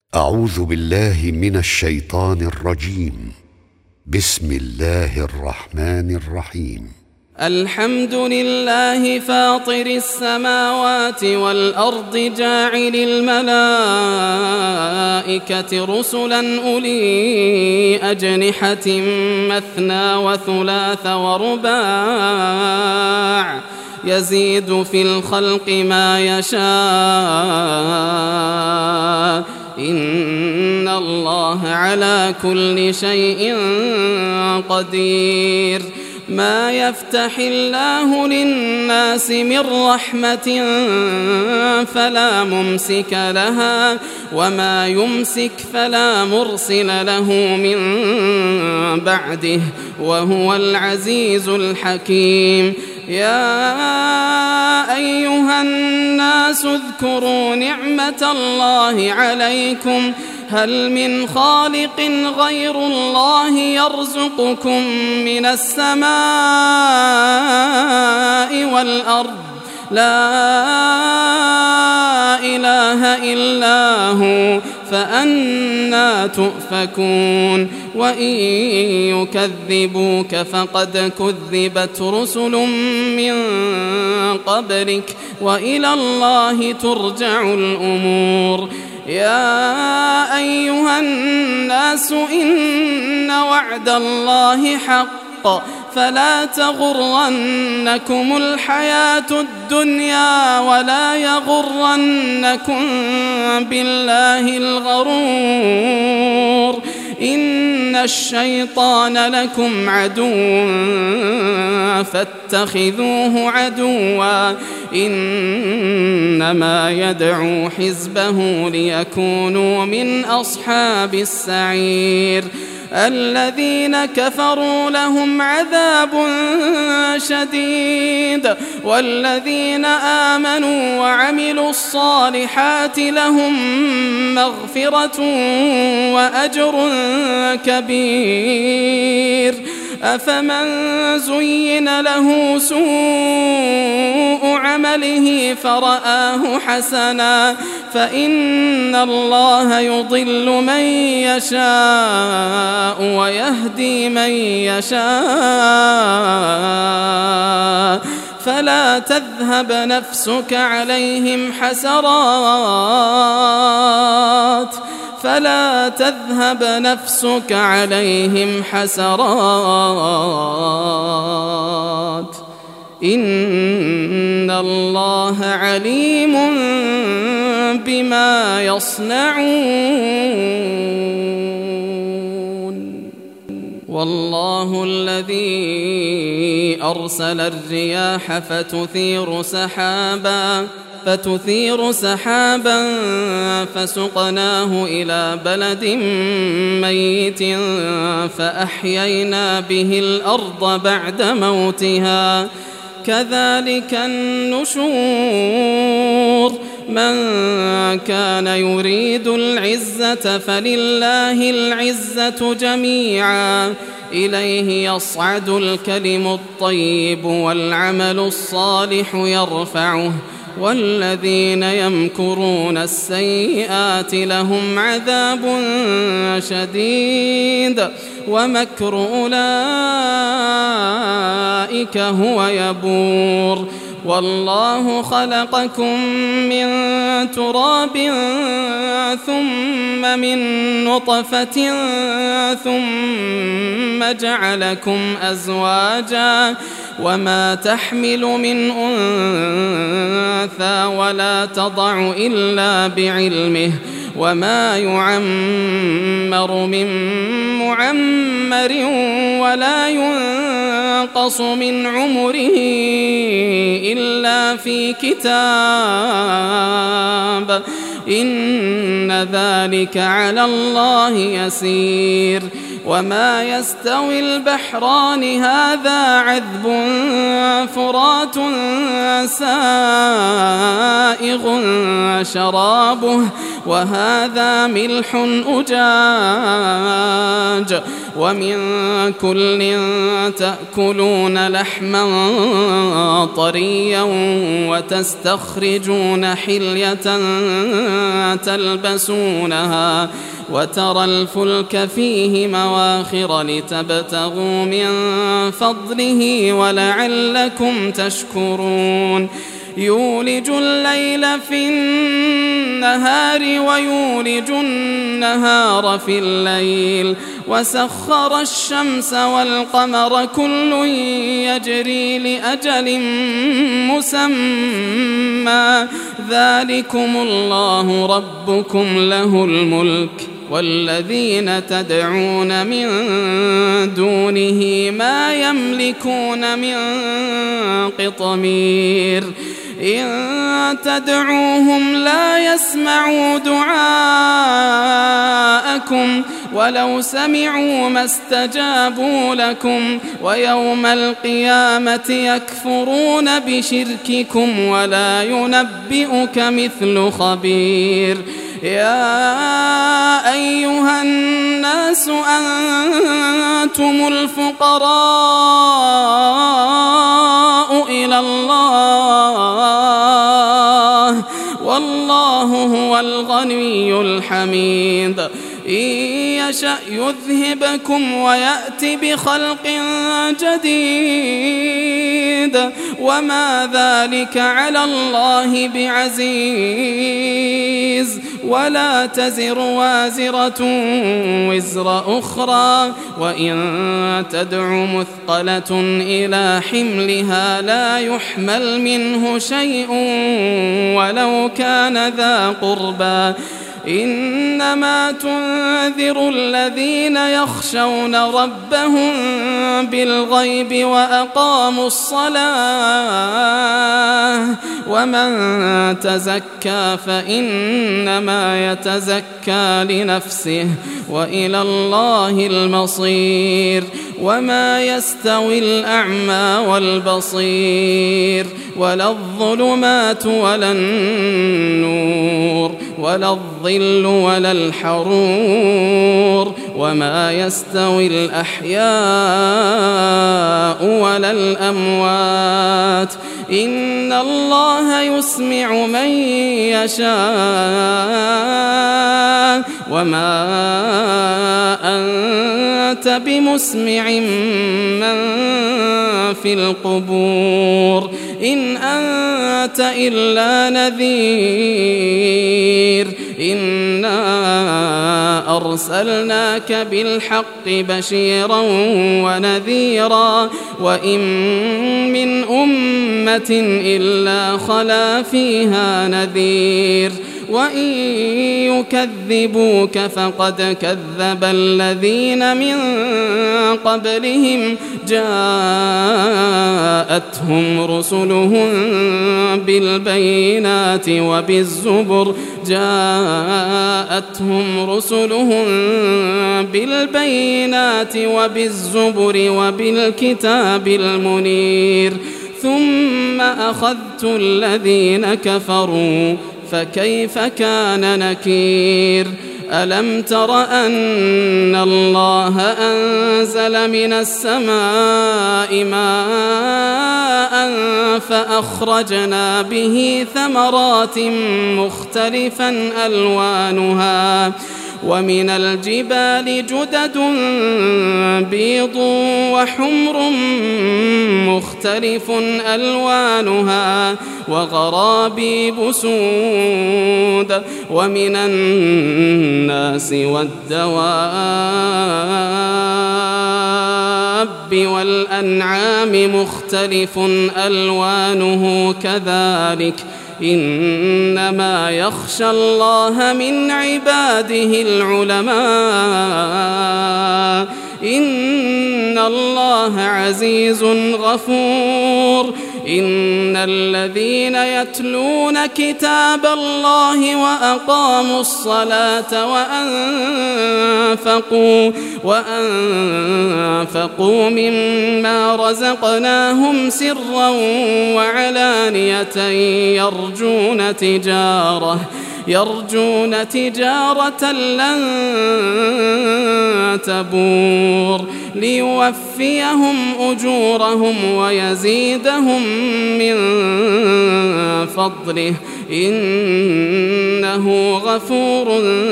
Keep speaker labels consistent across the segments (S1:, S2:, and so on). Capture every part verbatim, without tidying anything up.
S1: أعوذ بالله من الشيطان الرجيم. بسم الله الرحمن الرحيم.
S2: الحمد لله فاطر السماوات والأرض جاعل الملائكة رسلا أولي أجنحة مثنى وثلاث ورباع يزيد في الخلق ما يشاء إن الله على كل شيء قدير. ما يفتح الله للناس من رحمة فلا ممسك لها وما يمسك فلا مرسل له من بعده وهو العزيز الحكيم. يا أيها الناس اذكروا نعمة الله عليكم هل من خالق غير الله يرزقكم من السماء والأرض لا إله إلا هو فأنى تؤفكون. وإن يكذبوك فقد كذبت رسل من قبلك وإلى الله ترجع الأمور. يا أيها الناس إن وعد الله حق فلا تغرنكم الحياة الدنيا ولا يغرنكم بالله الغرور. إن الشيطان لكم عدو فاتخذوه عدوا إنما يدعو حزبه ليكونوا من أصحاب السعير. الذين كفروا لهم عذاب شديد والذين آمنوا وعملوا الصالحات لهم مغفرة وأجر كبير. أفمن زين له سوء عمله فرآه حسنا فإن الله يضل من يشاء ويهدي من يشاء فلا تذهب نفسك عليهم حسرات فلا تذهب نفسك عليهم حسرات إن الله عليم بما يصنعون. والله الذي أرسل الرياح فتثير سحابا فتثير سحابا فسقناه إلى بلد ميت فأحيينا به الأرض بعد موتها كذلك النشور. من كان يريد العزة فلله العزة جميعا إليه يصعد الكلم الطيب والعمل الصالح يرفعه والذين يمكرون السيئات لهم عذاب شديد ومكر أولئك هو يبور. والله خلقكم من تراب ثم من نطفة ثم جعلكم أزواجا وما تحمل من أنثى ولا تضع إلا بعلمه وما يعمر من معمر ولا ينقص من عمره إلا في كتاب إن ذلك على الله يسير. وما يستوي البحران هذا عذب فرات سائغ شرابه وهذا ملح أجاج ومن كل تأكلون لحما طريا وتستخرجون حلية تلبسونها وترى الفلك فيه مواخر لتبتغوا من فضله ولعلكم تشكرون يولج الليل في النهار ويولج النهار في الليل وسخر الشمس والقمر كل يجري لأجل مسمى ذلكم الله ربكم له الملك والذين تدعون من دونه ما يملكون من قطمير إن تدعوهم لا يسمعوا دعاءكم ولو سمعوا ما استجابوا لكم ويوم القيامة يكفرون بشرككم ولا ينبئك مثل خبير يا أيها الناس أنتم الفقراء إلى الله والله هو الغني الحميد إن يشأ يذهبكم ويأتي بخلق جديد وما ذلك على الله بعزيز ولا تزر وازرة وزر أخرى وإن تدع مثقلة إلى حملها لا يحمل منه شيء ولو كان ذا قربى إنما تنذر الذين يخشون ربهم بالغيب وأقاموا الصلاة ومن تزكى فإنما يتزكى لنفسه وإلى الله المصير وما يستوي الأعمى والبصير ولا الظلمات ولا النور ولا الظل ولا الحرور وما يستوي الأحياء ولا الأموات إن الله يسمع من يشاء وما أنت بمسمع من في القبور إن أنت إلا نذير إنا أرسلناك بالحق بشيرا ونذيرا وإن من أمة إلا خلا فيها نذير وإن يكذبوك فقد كذب الذين من قبلهم جاءتهم رسلهم بالبينات وبالزبر جاءتهم رسلهم بالبينات وبالزبر وبالكتاب المنير ثم أخذت الذين كفروا فكيف كان نكير ألم تر أن الله أنزل من السماء ماء فأخرجنا به ثمرات مختلفا ألوانها ومن الجبال جدد بيض وحمر مختلف ألوانها وغرابيب سود ومن الناس والدواب والأنعام مختلف ألوانه كذلك إنما يخشى الله من عباده العلماء إن الله عزيز غفور إن الذين يتلون كتاب الله وأقاموا الصلاة وأنفقوا, وأنفقوا مما رزقناهم سرا وعلانية يرجون تجارة يرجون تجارة لن تبور ليوفيهم أجورهم ويزيدهم من فضله إنه غفور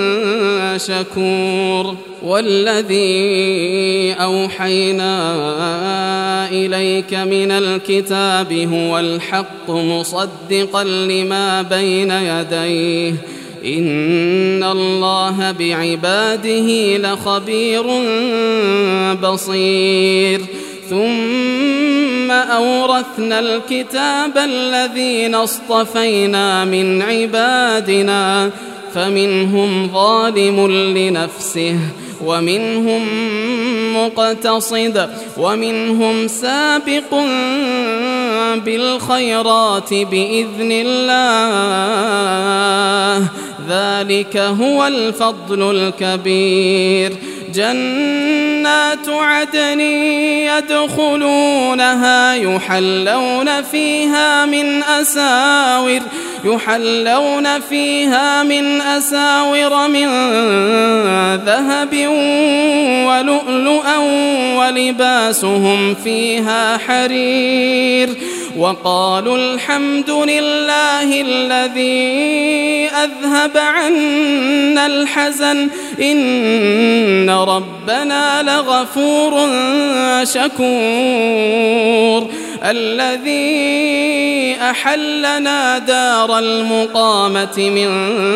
S2: شكور. والذي أوحينا إليك من الكتاب هو الحق مصدقا لما بين يديه إن الله بعباده لخبير بصير. ثم أورثنا الكتاب الذين اصطفينا من عبادنا فمنهم ظالم لنفسه ومنهم مقتصد ومنهم سابق بالخيرات بإذن الله ذلك هو الفضل الكبير. جنات عدن يدخلونها يحلون فيها من أساور يحلون فيها من أساور من ذهب ولؤلؤا ولباسهم فيها حرير. وقالوا الحمد لله الذي أذهب عنا الحزن إن ربنا لغفور شكور. الذي أحلنا دار المقامة من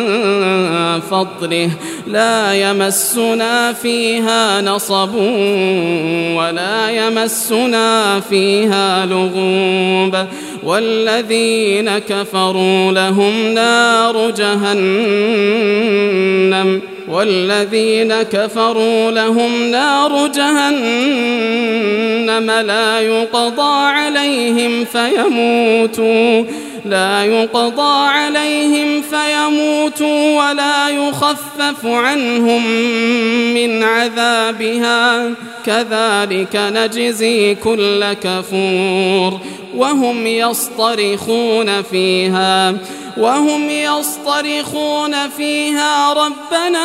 S2: فضله لا يمسنا فيها نصب ولا يمسنا فيها لغوب. والذين كفروا لهم نار جهنم والذين كفروا لهم نار جهنم لا يقضى عليهم فيموتوا لا يقضى عليهم فيموتوا ولا يخفف عنهم من عذابها كذلك نجزي كل كفور. وهم يصطرخون فيها وهم يصطرخون فيها ربنا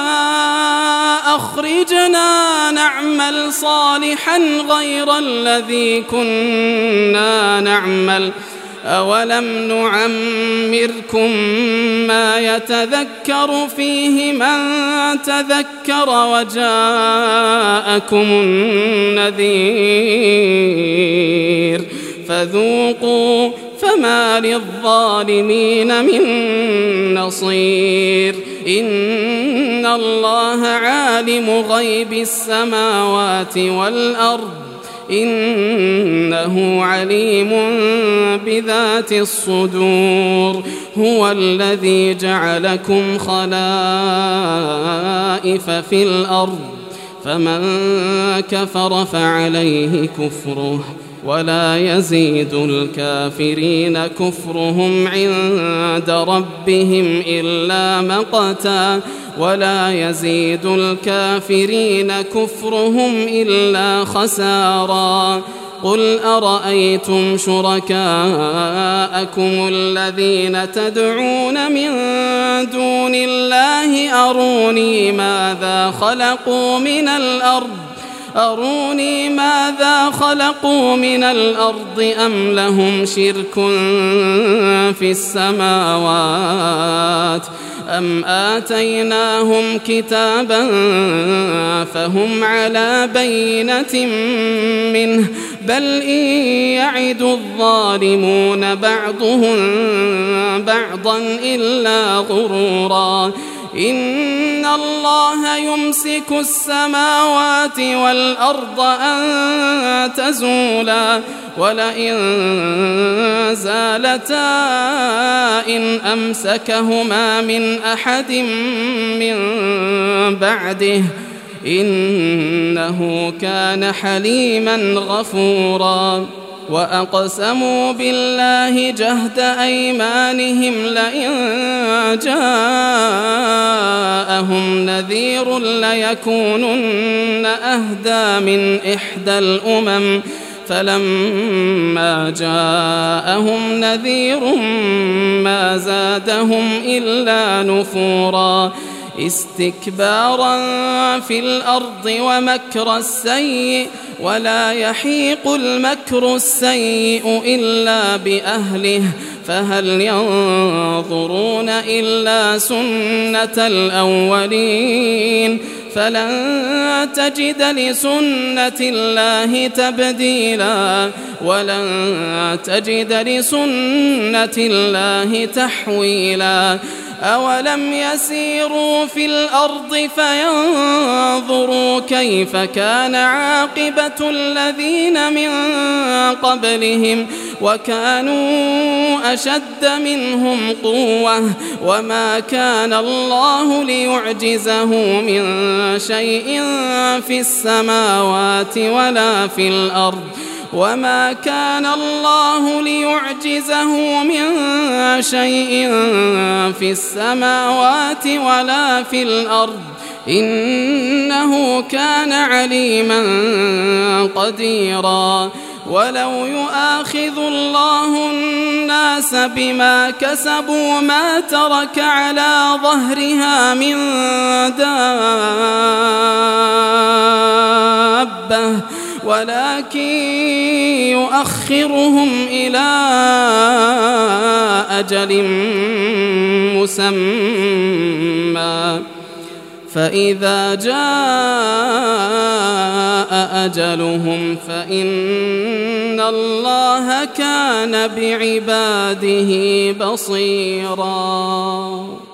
S2: أخرجنا نعمل صالحا غير الذي كنا نعمل أولم نعمركم ما يتذكر فيه من تذكر وجاءكم النذير فذوقوا فما للظالمين من نصير. إن الله عالم غيب السماوات والأرض إنه عليم بذات الصدور. هو الذي جعلكم خلائف في الأرض فمن كفر فعليه كفره ولا يزيد الكافرين كفرهم عند ربهم إلا مقتا ولا يزيد الكافرين كفرهم إلا خسارا. قل أرأيتم شركاءكم الذين تدعون من دون الله أروني ماذا خلقوا من الأرض أروني ماذا خلقوا من الأرض أم لهم شرك في السماوات أم آتيناهم كتابا فهم على بينة منه بل إن يعد الظالمون بعضهم بعضا إلا غرورا. إن الله يمسك السماوات والأرض أن تزولا ولئن زالتا إن أمسكهما من أحد من بعده إنه كان حليما غفورا. وأقسموا بالله جهد أيمانهم لئن جاءهم نذير ليكونن أهدى من إحدى الأمم فلما جاءهم نذير ما زادهم إلا نفورا استكبارا في الأرض ومكر السيء ولا يحيق المكر السيء إلا بأهله فهل ينظرون إلا سنة الأولين فلن تجد لسنة الله تبديلا ولن تجد لسنة الله تحويلا أولم يسيروا في الأرض فينظروا كيف كان عاقبة الذين من قبلهم وكانوا أشد منهم قوة وما كان الله ليعجزه من شيء في السماوات ولا في الأرض وما كان الله ليعجزه من شيء في السماوات ولا في الأرض إنه كان عليما قديرا ولو يؤاخذ الله الناس بما كسبوا ما ترك على ظهرها من دابة ولكن يؤخرهم إلى أجل مسمى فإذا جاء أجلهم فإن الله كان بعباده بصيراً.